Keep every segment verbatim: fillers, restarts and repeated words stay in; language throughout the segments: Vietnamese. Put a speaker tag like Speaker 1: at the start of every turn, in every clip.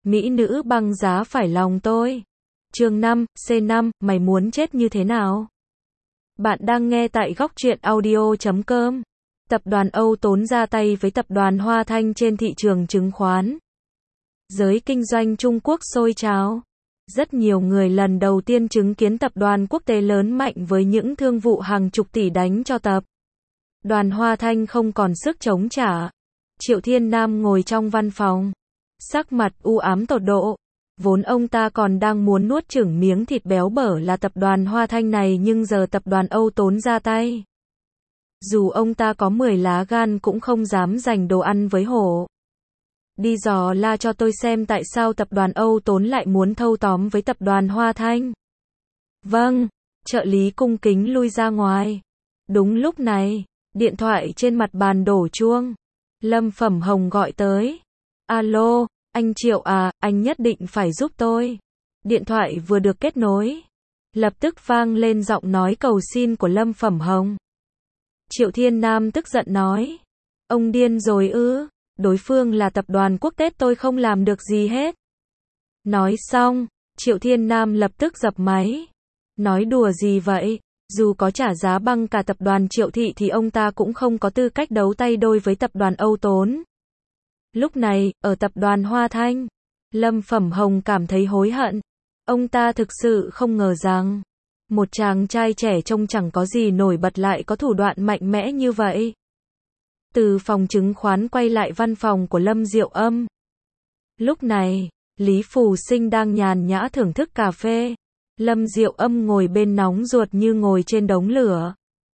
Speaker 1: Mỹ nữ băng giá phải lòng tôi. Chương năm, C năm, mày muốn chết như thế nào? Bạn đang nghe tại góc truyện audio chấm com. Tập đoàn Âu Tốn ra tay với tập đoàn Hoa Thanh trên thị trường chứng khoán. Giới kinh doanh Trung Quốc sôi trào. Rất nhiều người lần đầu tiên chứng kiến tập đoàn quốc tế lớn mạnh với những thương vụ hàng chục tỷ đánh cho tập đoàn Hoa Thanh không còn sức chống trả. Triệu Thiên Nam ngồi trong văn phòng, sắc mặt u ám tột độ. Vốn ông ta còn đang muốn nuốt chửng miếng thịt béo bở là tập đoàn Hoa Thanh này, nhưng giờ tập đoàn Âu Tốn ra tay. Dù ông ta có mười lá gan cũng không dám giành đồ ăn với hổ. Đi dò la cho tôi xem tại sao tập đoàn Âu Tốn lại muốn thâu tóm với tập đoàn Hoa Thanh. Vâng, trợ lý cung kính lui ra ngoài. Đúng lúc này, điện thoại trên mặt bàn đổ chuông. Lâm Phẩm Hồng gọi tới. Alo, anh Triệu à, anh nhất định phải giúp tôi. Điện thoại vừa được kết nối, lập tức vang lên giọng nói cầu xin của Lâm Phẩm Hồng. Triệu Thiên Nam tức giận nói. Ông điên rồi ư, đối phương là tập đoàn quốc tế, tôi không làm được gì hết. Nói xong, Triệu Thiên Nam lập tức dập máy. Nói đùa gì vậy, dù có trả giá băng cả tập đoàn Triệu Thị thì ông ta cũng không có tư cách đấu tay đôi với tập đoàn Âu Tốn. Lúc này, ở tập đoàn Hoa Thanh, Lâm Phẩm Hồng cảm thấy hối hận. Ông ta thực sự không ngờ rằng một chàng trai trẻ trông chẳng có gì nổi bật lại có thủ đoạn mạnh mẽ như vậy. Từ phòng chứng khoán quay lại văn phòng của Lâm Diệu Âm. Lúc này, Lý Phù Sinh đang nhàn nhã thưởng thức cà phê. Lâm Diệu Âm ngồi bên nóng ruột như ngồi trên đống lửa.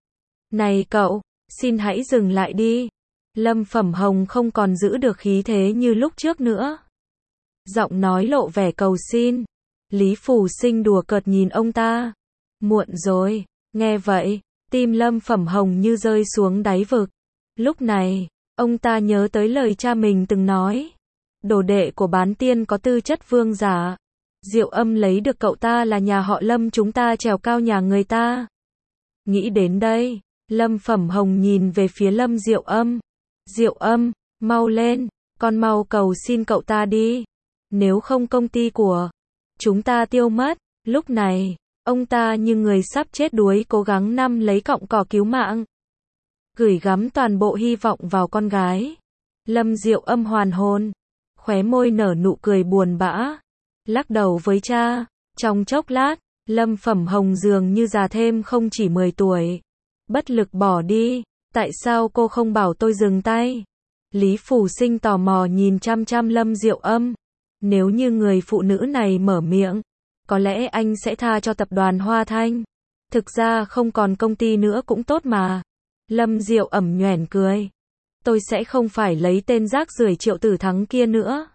Speaker 1: Này cậu, xin hãy dừng lại đi. Lâm Phẩm Hồng không còn giữ được khí thế như lúc trước nữa. Giọng nói lộ vẻ cầu xin. Lý Phù Sinh đùa cợt nhìn ông ta. Muộn rồi. Nghe vậy, tim Lâm Phẩm Hồng như rơi xuống đáy vực. Lúc này, ông ta nhớ tới lời cha mình từng nói. Đồ đệ của bán tiên có tư chất vương giả. Diệu Âm lấy được cậu ta là nhà họ Lâm, chúng ta trèo cao nhà người ta. Nghĩ đến đây, Lâm Phẩm Hồng nhìn về phía Lâm Diệu Âm. Diệu Âm, mau lên, con mau cầu xin cậu ta đi. Nếu không công ty của chúng ta tiêu mất. Lúc này, ông ta như người sắp chết đuối cố gắng nắm lấy cọng cỏ cứu mạng. Gửi gắm toàn bộ hy vọng vào con gái. Lâm Diệu Âm hoàn hồn, khóe môi nở nụ cười buồn bã, lắc đầu với cha. Trong chốc lát, Lâm Phẩm Hồng dường như già thêm không chỉ mười tuổi. Bất lực bỏ đi. Tại sao cô không bảo tôi dừng tay? Lý Phù Sinh tò mò nhìn chăm chăm Lâm Diệu Âm. Nếu như người phụ nữ này mở miệng, có lẽ anh sẽ tha cho tập đoàn Hoa Thanh. Thực ra không còn công ty nữa cũng tốt mà. Lâm Diệu ẩm nhoẻn cười. Tôi sẽ không phải lấy tên rác rưởi Triệu Tử Thắng kia nữa.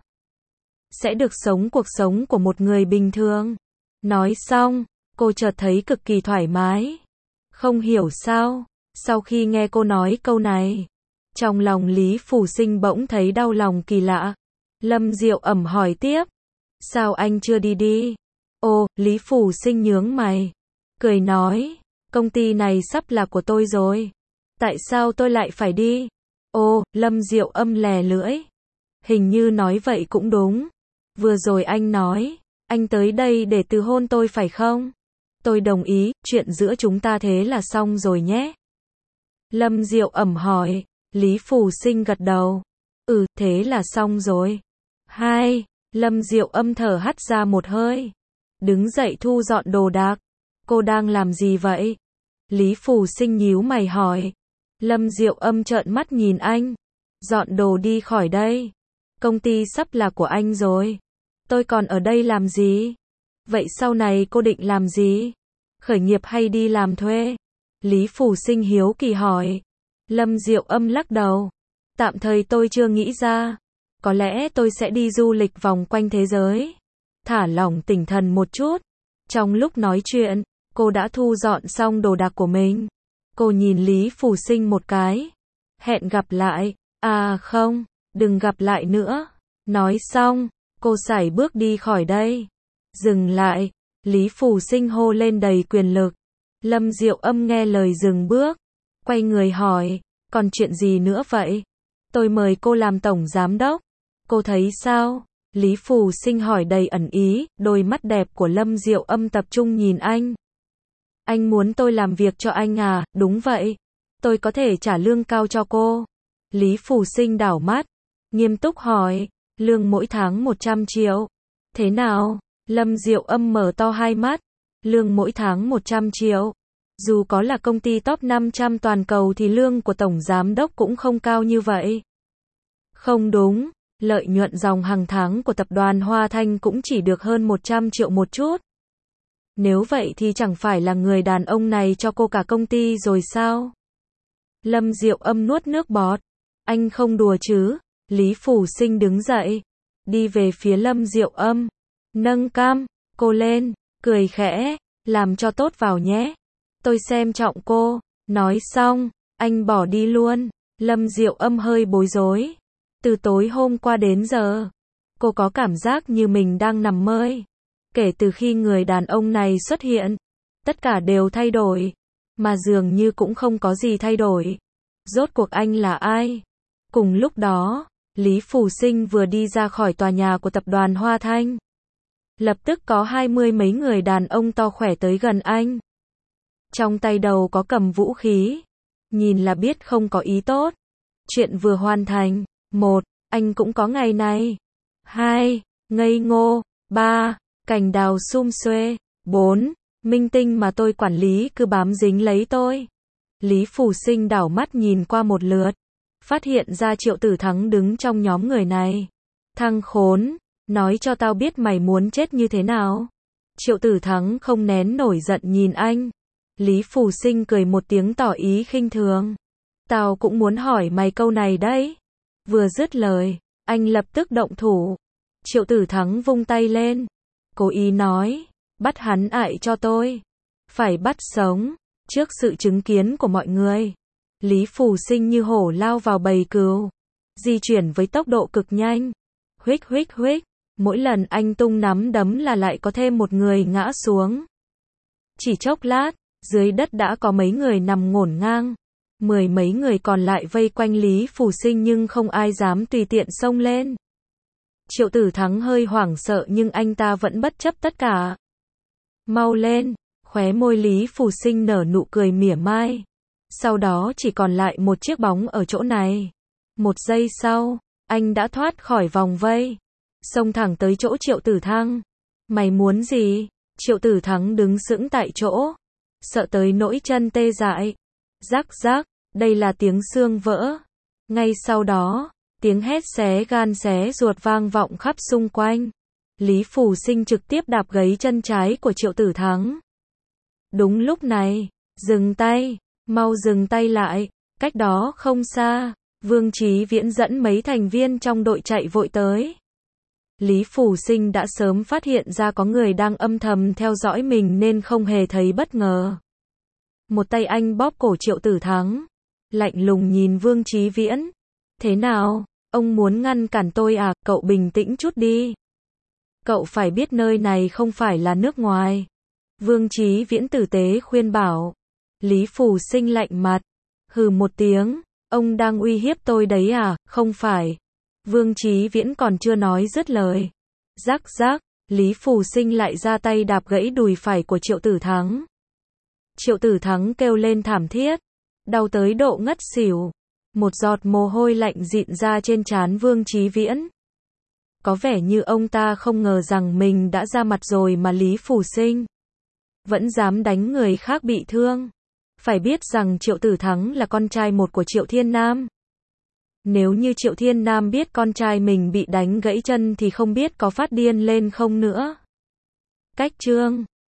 Speaker 1: Sẽ được sống cuộc sống của một người bình thường. Nói xong, cô chợt thấy cực kỳ thoải mái. Không hiểu sao, sau khi nghe cô nói câu này, trong lòng Lý Phù Sinh bỗng thấy đau lòng kỳ lạ. Lâm Diệu ẩm hỏi tiếp. Sao anh chưa đi đi? Ồ, Lý Phù Sinh nhướng mày, cười nói. Công ty này sắp là của tôi rồi. Tại sao tôi lại phải đi? Ồ, Lâm Diệu Âm lè lưỡi. Hình như nói vậy cũng đúng. Vừa rồi anh nói, anh tới đây để từ hôn tôi phải không? Tôi đồng ý, chuyện giữa chúng ta thế là xong rồi nhé. Lâm Diệu ẩm hỏi. Lý Phù Sinh gật đầu. Ừ, thế là xong rồi. Hai, Lâm Diệu Âm thở hắt ra một hơi. Đứng dậy thu dọn đồ đạc. Cô đang làm gì vậy? Lý Phù Sinh nhíu mày hỏi. Lâm Diệu Âm trợn mắt nhìn anh. Dọn đồ đi khỏi đây. Công ty sắp là của anh rồi. Tôi còn ở đây làm gì? Vậy sau này cô định làm gì? Khởi nghiệp hay đi làm thuê? Lý Phù Sinh hiếu kỳ hỏi. Lâm Diệu Âm lắc đầu. Tạm thời tôi chưa nghĩ ra. Có lẽ tôi sẽ đi du lịch vòng quanh thế giới. Thả lỏng tinh thần một chút. Trong lúc nói chuyện, cô đã thu dọn xong đồ đạc của mình. Cô nhìn Lý Phù Sinh một cái. Hẹn gặp lại. À không, đừng gặp lại nữa. Nói xong, cô sải bước đi khỏi đây. Dừng lại. Lý Phù Sinh hô lên đầy quyền lực. Lâm Diệu Âm nghe lời dừng bước. Quay người hỏi. Còn chuyện gì nữa vậy? Tôi mời cô làm tổng giám đốc. Cô thấy sao? Lý Phù Sinh hỏi đầy ẩn ý, đôi mắt đẹp của Lâm Diệu Âm tập trung nhìn anh. Anh muốn tôi làm việc cho anh à? Đúng vậy. Tôi có thể trả lương cao cho cô. Lý Phù Sinh đảo mắt, nghiêm túc hỏi, lương mỗi tháng một trăm triệu. Thế nào? Lâm Diệu Âm mở to hai mắt, lương mỗi tháng một trăm triệu. Dù có là công ty top năm trăm toàn cầu thì lương của tổng giám đốc cũng không cao như vậy. Không đúng, lợi nhuận ròng hàng tháng của tập đoàn Hoa Thanh cũng chỉ được hơn một trăm triệu một chút. Nếu vậy thì chẳng phải là người đàn ông này cho cô cả công ty rồi sao? Lâm Diệu Âm nuốt nước bọt. Anh không đùa chứ? Lý Phù Sinh đứng dậy, đi về phía Lâm Diệu Âm, nâng cam cô lên, cười khẽ, làm cho tốt vào nhé. Tôi xem trọng cô. Nói xong, anh bỏ đi luôn. Lâm Diệu Âm hơi bối rối. Từ tối hôm qua đến giờ, cô có cảm giác như mình đang nằm mơ. Kể từ khi người đàn ông này xuất hiện, tất cả đều thay đổi, mà dường như cũng không có gì thay đổi. Rốt cuộc anh là ai? Cùng lúc đó, Lý Phù Sinh vừa đi ra khỏi tòa nhà của tập đoàn Hoa Thanh. Lập tức có hai mươi mấy người đàn ông to khỏe tới gần anh. Trong tay đầu có cầm vũ khí. Nhìn là biết không có ý tốt. Chuyện vừa hoàn thành. Một, anh cũng có ngày này. Hai, ngây ngô. Ba, cành đào sum xuê. Bốn, minh tinh mà tôi quản lý cứ bám dính lấy tôi. Lý Phù Sinh đảo mắt nhìn qua một lượt. Phát hiện ra Triệu Tử Thắng đứng trong nhóm người này. Thằng khốn, nói cho tao biết mày muốn chết như thế nào. Triệu Tử Thắng không nén nổi giận nhìn anh. Lý Phù Sinh cười một tiếng tỏ ý khinh thường. Tao cũng muốn hỏi mày câu này đấy. Vừa dứt lời, anh lập tức động thủ. Triệu Tử Thắng vung tay lên, cố ý nói, bắt hắn ại cho tôi. Phải bắt sống, trước sự chứng kiến của mọi người. Lý Phù Sinh như hổ lao vào bầy cừu, di chuyển với tốc độ cực nhanh. Huých huých huých, mỗi lần anh tung nắm đấm là lại có thêm một người ngã xuống. Chỉ chốc lát, dưới đất đã có mấy người nằm ngổn ngang. Mười mấy người còn lại vây quanh Lý Phù Sinh nhưng không ai dám tùy tiện xông lên. Triệu Tử Thắng hơi hoảng sợ nhưng anh ta vẫn bất chấp tất cả. Mau lên, khóe môi Lý Phù Sinh nở nụ cười mỉa mai. Sau đó chỉ còn lại một chiếc bóng ở chỗ này. Một giây sau, anh đã thoát khỏi vòng vây, xông thẳng tới chỗ Triệu Tử Thắng. Mày muốn gì? Triệu Tử Thắng đứng sững tại chỗ, sợ tới nỗi chân tê dại. Rắc rắc, đây là tiếng xương vỡ. Ngay sau đó, tiếng hét xé gan xé ruột vang vọng khắp xung quanh. Lý Phù Sinh trực tiếp đạp gáy chân trái của Triệu Tử Thắng. Đúng lúc này, dừng tay, mau dừng tay lại. Cách đó không xa, Vương Chí Viễn dẫn mấy thành viên trong đội chạy vội tới. Lý Phù Sinh đã sớm phát hiện ra có người đang âm thầm theo dõi mình nên không hề thấy bất ngờ. Một tay anh bóp cổ Triệu Tử Thắng, lạnh lùng nhìn Vương Chí Viễn. Thế nào, ông muốn ngăn cản tôi à? Cậu bình tĩnh chút đi. Cậu phải biết nơi này không phải là nước ngoài. Vương Chí Viễn tử tế khuyên bảo. Lý Phù Sinh lạnh mặt, hừ một tiếng, ông đang uy hiếp tôi đấy à? Không phải. Vương Chí Viễn còn chưa nói dứt lời. Rắc rắc, Lý Phù Sinh lại ra tay đạp gãy đùi phải của Triệu Tử Thắng. Triệu Tử Thắng kêu lên thảm thiết, đau tới độ ngất xỉu. Một giọt mồ hôi lạnh dịn ra trên trán Vương Chí Viễn. Có vẻ như ông ta không ngờ rằng mình đã ra mặt rồi mà Lý Phù Sinh vẫn dám đánh người khác bị thương. Phải biết rằng Triệu Tử Thắng là con trai một của Triệu Thiên Nam. Nếu như Triệu Thiên Nam biết con trai mình bị đánh gãy chân thì không biết có phát điên lên không nữa. Cách chương